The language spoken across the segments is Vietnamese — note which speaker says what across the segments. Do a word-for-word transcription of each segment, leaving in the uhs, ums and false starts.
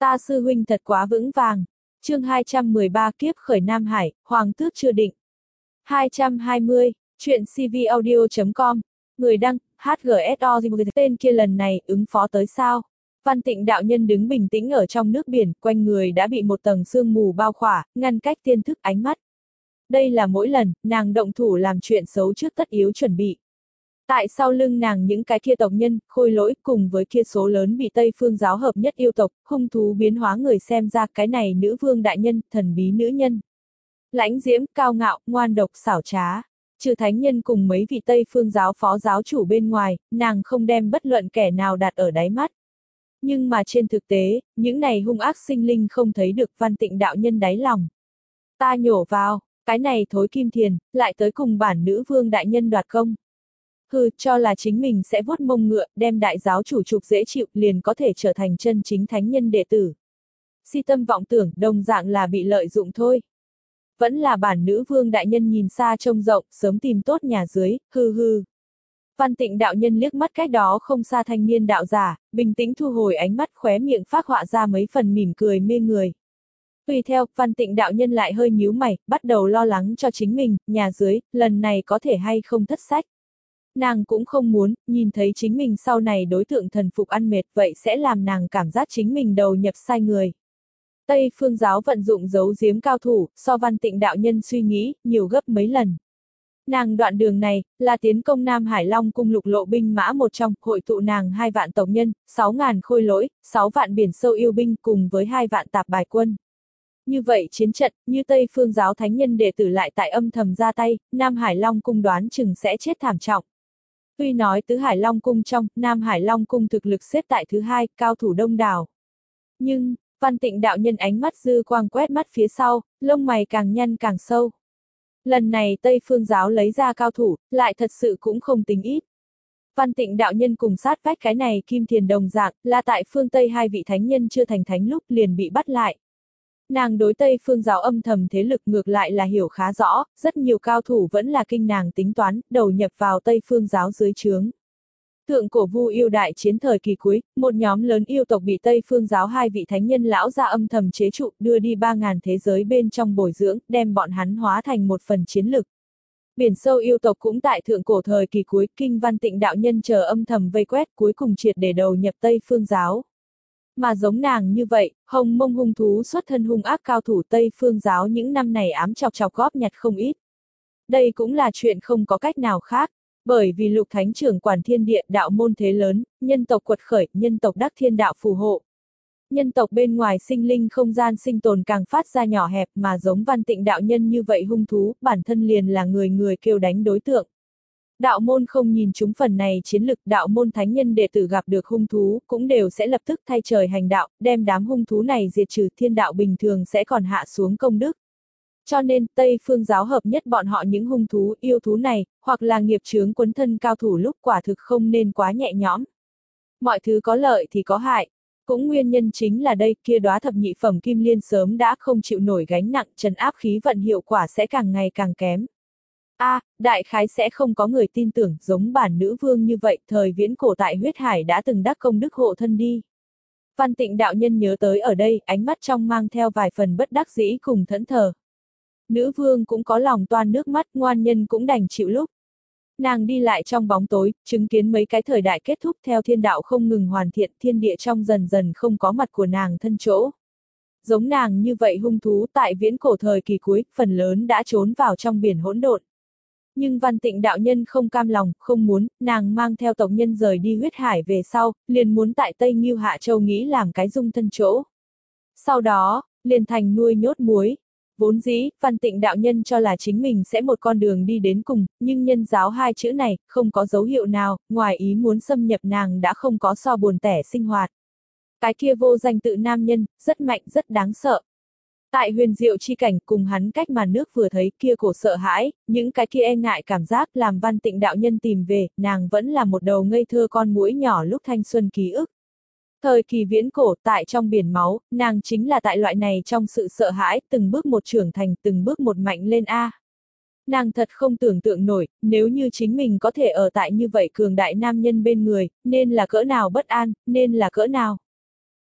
Speaker 1: Ta sư huynh thật quá vững vàng. Chương hai trăm mười ba kiếp khởi Nam Hải, Hoàng tước chưa định. hai trăm hai mươi, chuyện cvaudio chấm com, người đăng, hát giê ét o, tên kia lần này, ứng phó tới sao? Văn Tịnh đạo nhân đứng bình tĩnh ở trong nước biển, quanh người đã bị một tầng sương mù bao khỏa, ngăn cách tiên thức ánh mắt. Đây là mỗi lần, nàng động thủ làm chuyện xấu trước tất yếu chuẩn bị. Tại sau lưng nàng những cái kia tộc nhân, khôi lỗi, cùng với kia số lớn bị Tây Phương giáo hợp nhất yêu tộc, hung thú biến hóa người xem ra cái này nữ vương đại nhân, thần bí nữ nhân. Lãnh diễm, cao ngạo, ngoan độc, xảo trá. Trừ thánh nhân cùng mấy vị Tây Phương giáo phó giáo chủ bên ngoài, nàng không đem bất luận kẻ nào đặt ở đáy mắt. Nhưng mà trên thực tế, những này hung ác sinh linh không thấy được Văn Tịnh đạo nhân đáy lòng. Ta nhổ vào, cái này thối kim thiền, lại tới cùng bản nữ vương đại nhân đoạt công. Hừ, cho là chính mình sẽ vuốt mông ngựa, đem đại giáo chủ trục dễ chịu, liền có thể trở thành chân chính thánh nhân đệ tử. Si tâm vọng tưởng, đồng dạng là bị lợi dụng thôi. Vẫn là bản nữ vương đại nhân nhìn xa trông rộng, sớm tìm tốt nhà dưới, hư hư. Văn Tịnh đạo nhân liếc mắt cách đó không xa thanh niên đạo giả, bình tĩnh thu hồi ánh mắt, khóe miệng phác họa ra mấy phần mỉm cười mê người. Tùy theo, Văn Tịnh đạo nhân lại hơi nhíu mày, bắt đầu lo lắng cho chính mình, nhà dưới, lần này có thể hay không thất sách. Nàng cũng không muốn, nhìn thấy chính mình sau này đối tượng thần phục ăn mệt, vậy sẽ làm nàng cảm giác chính mình đầu nhập sai người. Tây Phương giáo vận dụng giấu giếm cao thủ, so Văn Tịnh đạo nhân suy nghĩ, nhiều gấp mấy lần. Nàng đoạn đường này, là tiến công Nam Hải Long cung lục lộ binh mã một trong, hội tụ nàng hai vạn tộc nhân, sáu ngàn khôi lỗi, sáu vạn biển sâu yêu binh cùng với hai vạn tạp bài quân. Như vậy chiến trận, như Tây Phương giáo thánh nhân đệ tử lại tại âm thầm ra tay, Nam Hải Long cung đoán chừng sẽ chết thảm trọng. Tuy nói tứ Hải Long cung trong, Nam Hải Long cung thực lực xếp tại thứ hai, cao thủ đông đảo. Nhưng, Văn Tịnh đạo nhân ánh mắt dư quang quét mắt phía sau, lông mày càng nhăn càng sâu. Lần này Tây Phương giáo lấy ra cao thủ, lại thật sự cũng không tính ít. Văn Tịnh đạo nhân cùng sát vách cái này kim thiền đồng dạng, là tại phương Tây hai vị thánh nhân chưa thành thánh lúc liền bị bắt lại. Nàng đối Tây Phương giáo âm thầm thế lực ngược lại là hiểu khá rõ, rất nhiều cao thủ vẫn là kinh nàng tính toán, đầu nhập vào Tây Phương giáo dưới trướng. Thượng cổ Vu yêu đại chiến thời kỳ cuối, một nhóm lớn yêu tộc bị Tây Phương giáo hai vị thánh nhân lão ra âm thầm chế trụ, đưa đi ba ngàn thế giới bên trong bồi dưỡng, đem bọn hắn hóa thành một phần chiến lực. Biển sâu yêu tộc cũng tại thượng cổ thời kỳ cuối, kinh Văn Tịnh đạo nhân chờ âm thầm vây quét, cuối cùng triệt để đầu nhập Tây Phương giáo. Mà giống nàng như vậy, hồng mông hung thú xuất thân hung ác cao thủ Tây Phương giáo những năm này ám chọc chọc góp nhặt không ít. Đây cũng là chuyện không có cách nào khác, bởi vì lục thánh trưởng quản thiên địa đạo môn thế lớn, nhân tộc quật khởi, nhân tộc đắc thiên đạo phù hộ. Nhân tộc bên ngoài sinh linh không gian sinh tồn càng phát ra nhỏ hẹp mà giống Văn Tịnh đạo nhân như vậy hung thú, bản thân liền là người người kêu đánh đối tượng. Đạo môn không nhìn chúng phần này chiến lực, đạo môn thánh nhân đệ tử gặp được hung thú, cũng đều sẽ lập tức thay trời hành đạo, đem đám hung thú này diệt trừ, thiên đạo bình thường sẽ còn hạ xuống công đức. Cho nên, Tây Phương giáo hợp nhất bọn họ những hung thú, yêu thú này, hoặc là nghiệp chướng quấn thân cao thủ lúc quả thực không nên quá nhẹ nhõm. Mọi thứ có lợi thì có hại. Cũng nguyên nhân chính là đây, kia đóa thập nhị phẩm kim liên sớm đã không chịu nổi gánh nặng, trấn áp khí vận hiệu quả sẽ càng ngày càng kém. A, à, đại khái sẽ không có người tin tưởng, giống bản nữ vương như vậy, thời viễn cổ tại huyết hải đã từng đắc công đức hộ thân đi. Văn Tịnh đạo nhân nhớ tới ở đây, ánh mắt trong mang theo vài phần bất đắc dĩ cùng thẫn thờ. Nữ vương cũng có lòng toan nước mắt, ngoan nhân cũng đành chịu lúc. Nàng đi lại trong bóng tối, chứng kiến mấy cái thời đại kết thúc theo thiên đạo không ngừng hoàn thiện, thiên địa trong dần dần không có mặt của nàng thân chỗ. Giống nàng như vậy hung thú tại viễn cổ thời kỳ cuối, phần lớn đã trốn vào trong biển hỗn độn. Nhưng Văn Tịnh đạo nhân không cam lòng, không muốn, nàng mang theo tộc nhân rời đi huyết hải về sau, liền muốn tại Tây Ngưu Hạ Châu nghĩ làm cái dung thân chỗ. Sau đó, liền thành nuôi nhốt muối. Vốn dĩ, Văn Tịnh đạo nhân cho là chính mình sẽ một con đường đi đến cùng, nhưng nhân giáo hai chữ này, không có dấu hiệu nào, ngoài ý muốn xâm nhập nàng đã không có so buồn tẻ sinh hoạt. Cái kia vô danh tự nam nhân, rất mạnh rất đáng sợ. Tại huyền diệu chi cảnh cùng hắn cách màn nước vừa thấy kia cổ sợ hãi, những cái kia e ngại cảm giác làm Văn Tịnh đạo nhân tìm về, nàng vẫn là một đầu ngây thơ con muỗi nhỏ lúc thanh xuân ký ức. Thời kỳ viễn cổ tại trong biển máu, nàng chính là tại loại này trong sự sợ hãi, từng bước một trưởng thành, từng bước một mạnh lên a. Nàng thật không tưởng tượng nổi, nếu như chính mình có thể ở tại như vậy cường đại nam nhân bên người, nên là cỡ nào bất an, nên là cỡ nào.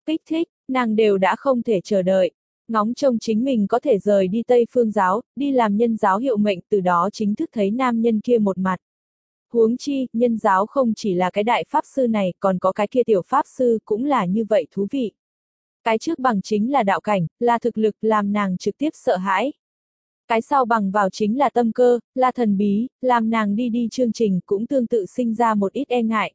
Speaker 1: kích thích, nàng đều đã không thể chờ đợi. Ngóng trông chính mình có thể rời đi Tây Phương giáo, đi làm nhân giáo hiệu mệnh, từ đó chính thức thấy nam nhân kia một mặt. Huống chi, nhân giáo không chỉ là cái đại pháp sư này, còn có cái kia tiểu pháp sư cũng là như vậy thú vị. Cái trước bằng chính là đạo cảnh, là thực lực, làm nàng trực tiếp sợ hãi. Cái sau bằng vào chính là tâm cơ, là thần bí, làm nàng đi đi chương trình cũng tương tự sinh ra một ít e ngại.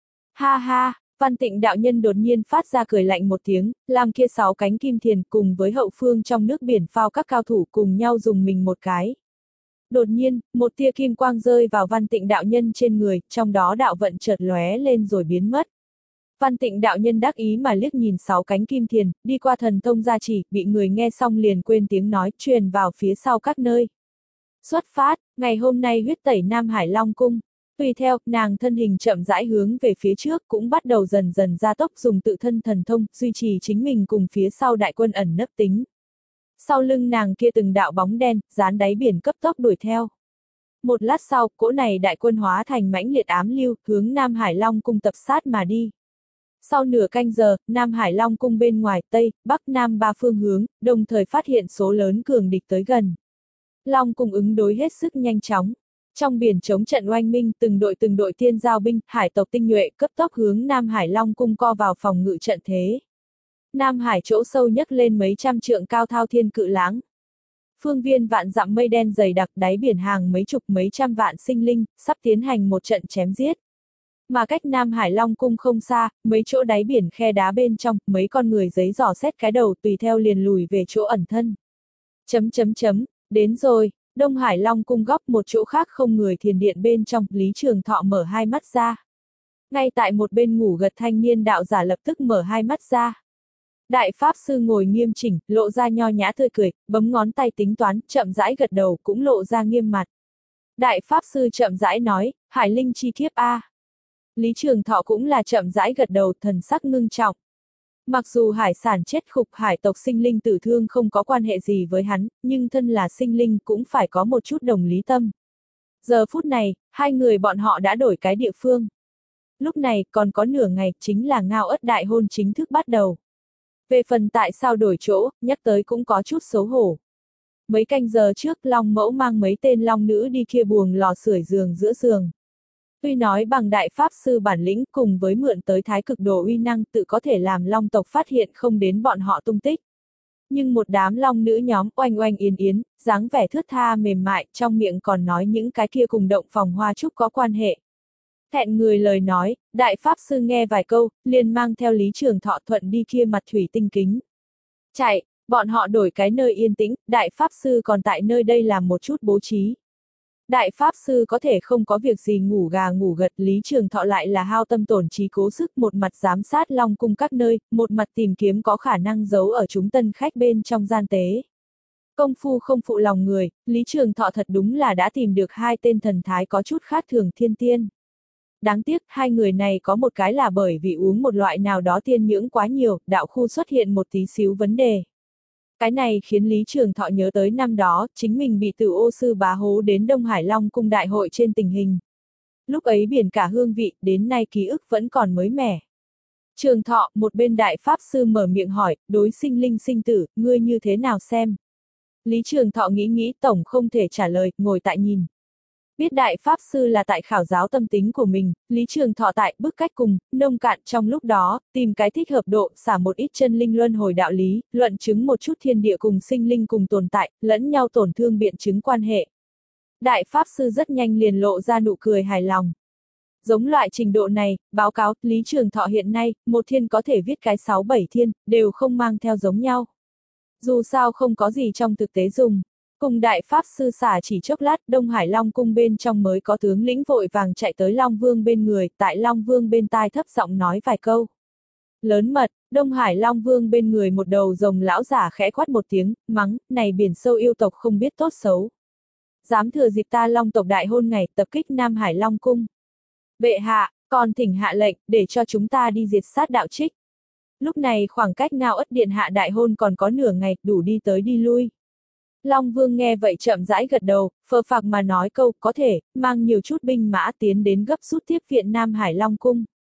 Speaker 1: Ha ha, Văn Tịnh đạo nhân đột nhiên phát ra cười lạnh một tiếng, làm kia sáu cánh kim thiền cùng với hậu phương trong nước biển phao các cao thủ cùng nhau dùng mình một cái. Đột nhiên, một tia kim quang rơi vào Văn Tịnh đạo nhân trên người, trong đó đạo vận chợt lóe lên rồi biến mất. Văn Tịnh đạo nhân đắc ý mà liếc nhìn sáu cánh kim thiền, đi qua thần thông gia chỉ, bị người nghe xong liền quên tiếng nói, truyền vào phía sau các nơi. Xuất phát, ngày hôm nay huyết tẩy Nam Hải Long Cung. Tùy theo, nàng thân hình chậm rãi hướng về phía trước cũng bắt đầu dần dần gia tốc dùng tự thân thần thông, duy trì chính mình cùng phía sau đại quân ẩn nấp tính. Sau lưng nàng kia từng đạo bóng đen, dán đáy biển cấp tốc đuổi theo. Một lát sau, cỗ này đại quân hóa thành mãnh liệt ám lưu, hướng Nam Hải Long Cung tập sát mà đi. Sau nửa canh giờ, Nam Hải Long Cung bên ngoài, Tây, Bắc, Nam ba phương hướng, đồng thời phát hiện số lớn cường địch tới gần. Long Cung ứng đối hết sức nhanh chóng. Trong biển chống trận oanh minh, từng đội từng đội tiên giao binh, hải tộc tinh nhuệ cấp tốc hướng Nam Hải Long Cung co vào phòng ngự trận thế. Nam Hải chỗ sâu nhấc lên mấy trăm trượng cao thao thiên cự láng. Phương viên vạn dặm mây đen dày đặc, đáy biển hàng mấy chục mấy trăm vạn sinh linh, sắp tiến hành một trận chém giết. Mà cách Nam Hải Long Cung không xa, mấy chỗ đáy biển khe đá bên trong, mấy con người giấy dò xét cái đầu tùy theo liền lùi về chỗ ẩn thân. Chấm chấm chấm, đến rồi, Đông Hải Long Cung góc một chỗ khác không người thiền điện bên trong, Lý Trường Thọ mở hai mắt ra. Ngay tại một bên ngủ gật thanh niên đạo giả lập tức mở hai mắt ra. Đại Pháp Sư ngồi nghiêm chỉnh, lộ ra nho nhã tươi cười, bấm ngón tay tính toán, chậm rãi gật đầu cũng lộ ra nghiêm mặt. Đại Pháp Sư chậm rãi nói, Hải Linh chi kiếp A. Lý Trường Thọ cũng là chậm rãi gật đầu, thần sắc ngưng trọng. Mặc dù hải sản chết khục, hải tộc sinh linh tử thương không có quan hệ gì với hắn, nhưng thân là sinh linh cũng phải có một chút đồng lý tâm. Giờ phút này, hai người bọn họ đã đổi cái địa phương. Lúc này, còn có nửa ngày, chính là ngao ất đại hôn chính thức bắt đầu. Về phần tại sao đổi chỗ, nhắc tới cũng có chút xấu hổ. Mấy canh giờ trước, Long Mẫu mang mấy tên long nữ đi kia buồng lò sưởi giường giữa giường. Tuy nói bằng đại pháp sư bản lĩnh cùng với mượn tới thái cực đồ uy năng tự có thể làm long tộc phát hiện không đến bọn họ tung tích. Nhưng một đám long nữ nhóm oanh oanh yến yến, dáng vẻ thướt tha mềm mại, trong miệng còn nói những cái kia cùng động phòng hoa trúc có quan hệ. Thẹn người lời nói, đại pháp sư nghe vài câu, liền mang theo Lý Trường Thọ thuận đi kia mặt thủy tinh kính. Chạy, bọn họ đổi cái nơi yên tĩnh, đại pháp sư còn tại nơi đây làm một chút bố trí. Đại Pháp Sư có thể không có việc gì ngủ gà ngủ gật, Lý Trường Thọ lại là hao tâm tổn trí cố sức, một mặt giám sát Long Cung các nơi, một mặt tìm kiếm có khả năng giấu ở chúng tân khách bên trong gian tế. Công phu không phụ lòng người, Lý Trường Thọ thật đúng là đã tìm được hai tên thần thái có chút khác thường thiên tiên. Đáng tiếc, hai người này có một cái là bởi vì uống một loại nào đó tiên nhưỡng quá nhiều, đạo khu xuất hiện một tí xíu vấn đề. Cái này khiến Lý Trường Thọ nhớ tới năm đó, chính mình bị Tử Ô Sư Bá hố đến Đông Hải Long Cung đại hội trên tình hình. Lúc ấy biển cả hương vị, đến nay ký ức vẫn còn mới mẻ. Trường Thọ, một bên đại pháp sư mở miệng hỏi, đối sinh linh sinh tử, ngươi như thế nào xem? Lý Trường Thọ nghĩ nghĩ tổng không thể trả lời, ngồi tại nhìn. Biết đại pháp sư là tại khảo giáo tâm tính của mình, Lý Trường Thọ tại bức cách cùng, nông cạn trong lúc đó, tìm cái thích hợp độ, xả một ít chân linh luân hồi đạo lý, luận chứng một chút thiên địa cùng sinh linh cùng tồn tại, lẫn nhau tổn thương biện chứng quan hệ. Đại pháp sư rất nhanh liền lộ ra nụ cười hài lòng. Giống loại trình độ này, báo cáo, Lý Trường Thọ hiện nay, một thiên có thể viết cái sáu bảy thiên, đều không mang theo giống nhau. Dù sao không có gì trong thực tế dùng. Cùng đại pháp sư xả chỉ chốc lát, Đông Hải Long Cung bên trong mới có tướng lĩnh vội vàng chạy tới Long Vương bên người, tại Long Vương bên tai thấp giọng nói vài câu. Lớn mật, Đông Hải Long Vương bên người một đầu rồng lão giả khẽ quát một tiếng, mắng, này biển sâu yêu tộc không biết tốt xấu. Dám thừa dịp ta Long tộc đại hôn ngày tập kích Nam Hải Long Cung. Bệ hạ, còn thỉnh hạ lệnh, để cho chúng ta đi diệt sát đạo trích. Lúc này khoảng cách Ngao Ất Điện hạ đại hôn còn có nửa ngày, đủ đi tới đi lui. Long Vương nghe vậy chậm rãi gật đầu, phờ phạc mà nói câu, có thể, mang nhiều chút binh mã tiến đến gấp rút tiếp viện Nam Hải Long Cung.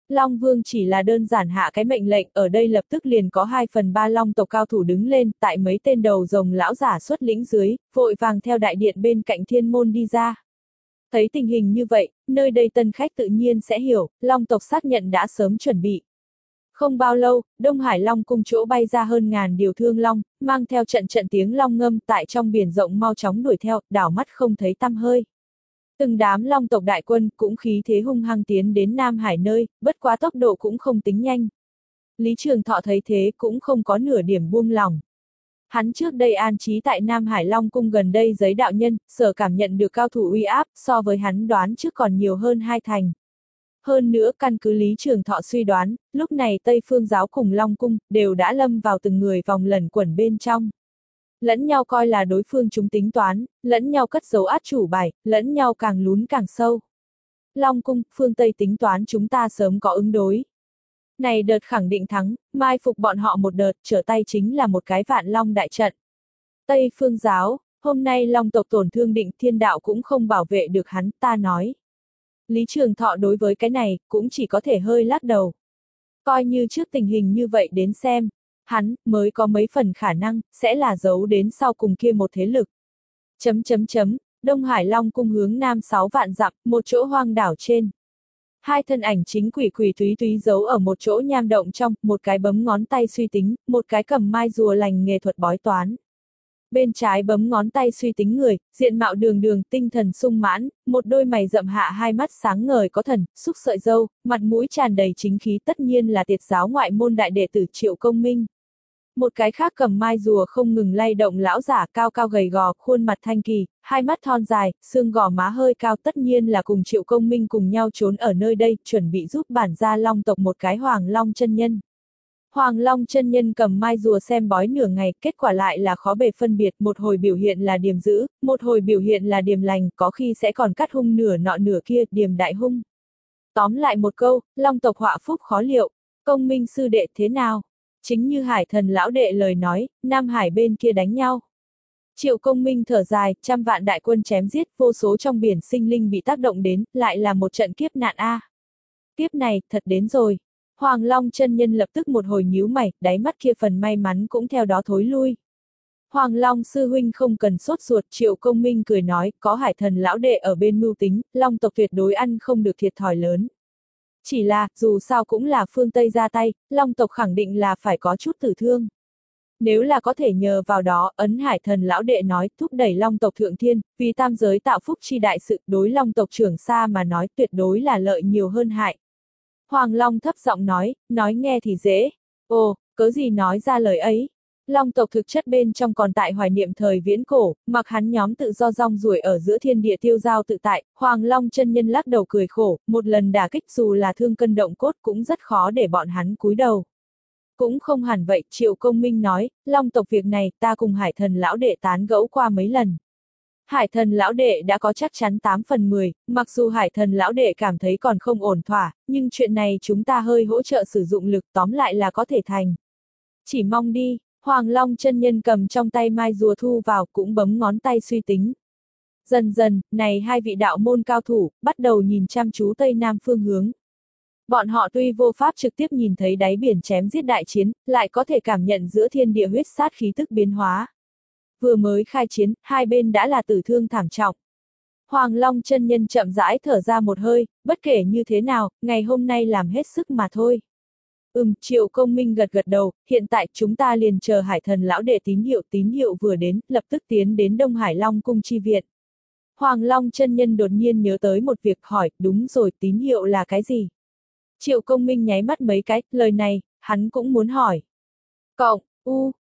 Speaker 1: Long Vương chỉ là đơn giản hạ cái mệnh lệnh, ở đây lập tức liền có hai phần ba Long tộc cao thủ đứng lên, tại mấy tên đầu rồng lão giả xuất lĩnh dưới, vội vàng theo đại điện bên cạnh thiên môn đi ra. Thấy tình hình như vậy, nơi đây tân khách tự nhiên sẽ hiểu, Long tộc xác nhận đã sớm chuẩn bị. Không bao lâu, Đông Hải Long cung chỗ bay ra hơn ngàn điều thương long, mang theo trận trận tiếng long ngâm tại trong biển rộng mau chóng đuổi theo, đảo mắt không thấy tăm hơi. Từng đám Long tộc đại quân cũng khí thế hung hăng tiến đến Nam Hải nơi, bất quá tốc độ cũng không tính nhanh. Lý Trường Thọ thấy thế cũng không có nửa điểm buông lòng. Hắn trước đây an trí tại Nam Hải Long cung gần đây giấy đạo nhân, sở cảm nhận được cao thủ uy áp, so với hắn đoán trước còn nhiều hơn hai thành. Hơn nữa căn cứ Lý Trường Thọ suy đoán, lúc này Tây Phương giáo cùng Long cung, đều đã lâm vào từng người vòng lẩn quẩn bên trong. Lẫn nhau coi là đối phương chúng tính toán, lẫn nhau cất giấu át chủ bài, lẫn nhau càng lún càng sâu. Long cung, phương Tây tính toán chúng ta sớm có ứng đối. Này đợt khẳng định thắng, mai phục bọn họ một đợt, trở tay chính là một cái vạn long đại trận. Tây Phương giáo, hôm nay Long tộc tổn thương Định Thiên đạo cũng không bảo vệ được hắn, ta nói. Lý Trường Thọ đối với cái này, cũng chỉ có thể hơi lắc đầu. Coi như trước tình hình như vậy đến xem, hắn, mới có mấy phần khả năng, sẽ là giấu đến sau cùng kia một thế lực. Chấm chấm chấm, Đông Hải Long cung hướng nam sáu vạn dặm, một chỗ hoang đảo trên. Hai thân ảnh chính quỷ quỷ túy túy giấu ở một chỗ nham động trong, một cái bấm ngón tay suy tính, một cái cầm mai rùa lành nghề thuật bói toán. Bên trái bấm ngón tay suy tính người, diện mạo đường đường, tinh thần sung mãn, một đôi mày rậm hạ hai mắt sáng ngời có thần, xúc sợi râu, mặt mũi tràn đầy chính khí, tất nhiên là Tiệt giáo ngoại môn đại đệ tử Triệu Công Minh. Một cái khác cầm mai rùa không ngừng lay động lão giả cao cao gầy gò, khuôn mặt thanh kỳ, hai mắt thon dài, xương gò má hơi cao, tất nhiên là cùng Triệu Công Minh cùng nhau trốn ở nơi đây, chuẩn bị giúp bản gia Long tộc một cái Hoàng Long chân nhân. Hoàng Long chân nhân cầm mai rùa xem bói nửa ngày, kết quả lại là khó bề phân biệt, một hồi biểu hiện là điềm dữ, một hồi biểu hiện là điềm lành, có khi sẽ còn cắt hung nửa nọ nửa kia, điềm đại hung. Tóm lại một câu, Long tộc họa phúc khó liệu, Công Minh sư đệ thế nào? Chính như Hải Thần lão đệ lời nói, Nam Hải bên kia đánh nhau. Triệu Công Minh thở dài, trăm vạn đại quân chém giết, vô số trong biển sinh linh bị tác động đến, lại là một trận kiếp nạn a. Kiếp này, thật đến rồi. Hoàng Long chân nhân lập tức một hồi nhíu mày, đáy mắt kia phần may mắn cũng theo đó thối lui. Hoàng Long sư huynh không cần sốt ruột, Triệu Công Minh cười nói, có Hải Thần lão đệ ở bên mưu tính, Long tộc tuyệt đối ăn không được thiệt thòi lớn. Chỉ là, dù sao cũng là phương Tây ra tay, Long tộc khẳng định là phải có chút tử thương. Nếu là có thể nhờ vào đó, ấn Hải Thần lão đệ nói, thúc đẩy Long tộc thượng thiên, vì tam giới tạo phúc chi đại sự, đối Long tộc trưởng xa mà nói tuyệt đối là lợi nhiều hơn hại. Hoàng Long thấp giọng nói, nói nghe thì dễ. Ồ, cớ gì nói ra lời ấy. Long tộc thực chất bên trong còn tại hoài niệm thời viễn cổ, mặc hắn nhóm tự do rong ruổi ở giữa thiên địa tiêu giao tự tại, Hoàng Long chân nhân lắc đầu cười khổ, một lần đả kích dù là thương cân động cốt cũng rất khó để bọn hắn cúi đầu. Cũng không hẳn vậy, Triệu Công Minh nói, Long tộc việc này ta cùng Hải Thần lão đệ tán gẫu qua mấy lần. Hải Thần lão đệ đã có chắc chắn tám phần mười, mặc dù Hải Thần lão đệ cảm thấy còn không ổn thỏa, nhưng chuyện này chúng ta hơi hỗ trợ sử dụng lực, tóm lại là có thể thành. Chỉ mong đi. Hoàng Long chân nhân cầm trong tay mai rùa thu vào, cũng bấm ngón tay suy tính. Dần dần, này hai vị đạo môn cao thủ, bắt đầu nhìn chăm chú Tây Nam phương hướng. Bọn họ tuy vô pháp trực tiếp nhìn thấy đáy biển chém giết đại chiến, lại có thể cảm nhận giữa thiên địa huyết sát khí tức biến hóa. Vừa mới khai chiến, hai bên đã là tử thương thảm trọng. Hoàng Long chân nhân chậm rãi thở ra một hơi, bất kể như thế nào, ngày hôm nay làm hết sức mà thôi. Ừm, Triệu Công Minh gật gật đầu, hiện tại chúng ta liền chờ Hải Thần lão đệ tín hiệu, tín hiệu vừa đến, lập tức tiến đến Đông Hải Long cung chi viện. Hoàng Long chân nhân đột nhiên nhớ tới một việc, hỏi, đúng rồi, tín hiệu là cái gì? Triệu Công Minh nháy mắt mấy cái, lời này, hắn cũng muốn hỏi. Cộng, U,